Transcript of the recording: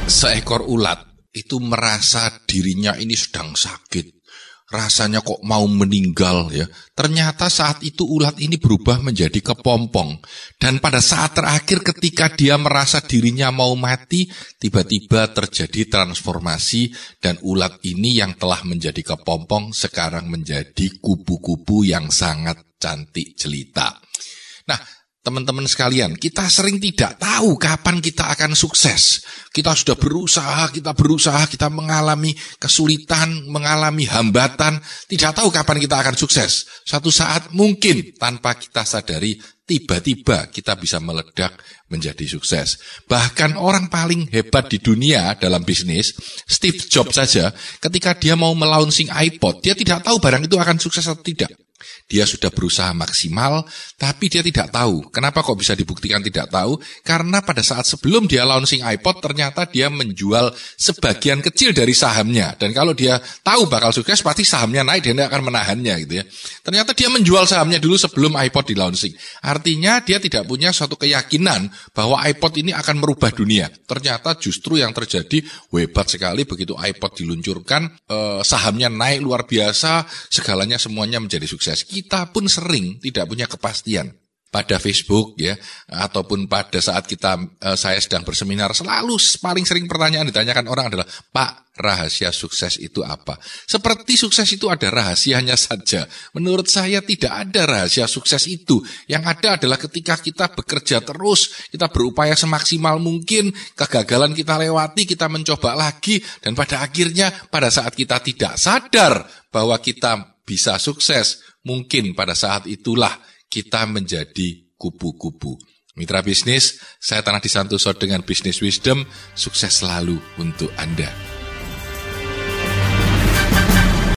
Seekor ulat itu merasa dirinya ini sedang sakit. Rasanya kok mau meninggal ya. Ternyata saat itu ulat ini berubah menjadi kepompong. Dan pada saat terakhir ketika dia merasa dirinya mau mati, tiba-tiba terjadi transformasi dan ulat ini yang telah menjadi kepompong sekarang menjadi kupu-kupu yang sangat cantik jelita. Nah, teman-teman sekalian, kita sering tidak tahu kapan kita akan sukses. Kita sudah berusaha, kita mengalami kesulitan, mengalami hambatan, tidak tahu kapan kita akan sukses. Suatu saat mungkin tanpa kita sadari, tiba-tiba kita bisa meledak menjadi sukses. Bahkan orang paling hebat di dunia dalam bisnis, Steve Jobs saja, ketika dia mau melaunching iPod, dia tidak tahu barang itu akan sukses atau tidak. Dia sudah berusaha maksimal, tapi dia tidak tahu. Kenapa kok bisa dibuktikan tidak tahu? Karena pada saat sebelum dia launching iPod, ternyata dia menjual sebagian kecil dari sahamnya. Dan kalau dia tahu bakal sukses, pasti sahamnya naik, dia tidak akan menahannya gitu ya. Ternyata dia menjual sahamnya dulu sebelum iPod di launching. Artinya dia tidak punya suatu keyakinan bahwa iPod ini akan merubah dunia. Ternyata justru yang terjadi hebat sekali begitu iPod diluncurkan, sahamnya naik luar biasa, segalanya semuanya menjadi sukses. Kita pun sering tidak punya kepastian pada Facebook ya, ataupun pada saat saya sedang berseminar, selalu paling sering pertanyaan ditanyakan orang adalah, Pak, rahasia sukses itu apa? Seperti sukses itu ada rahasianya saja. Menurut saya tidak ada rahasia sukses itu. Yang ada adalah ketika kita bekerja terus, kita berupaya semaksimal mungkin, kegagalan kita lewati, kita mencoba lagi, dan pada akhirnya pada saat kita tidak sadar bahwa kita bisa sukses, mungkin pada saat itulah kita menjadi kupu-kupu. Mitra bisnis, saya Tanah Disantoso dengan Business Wisdom, sukses selalu untuk Anda.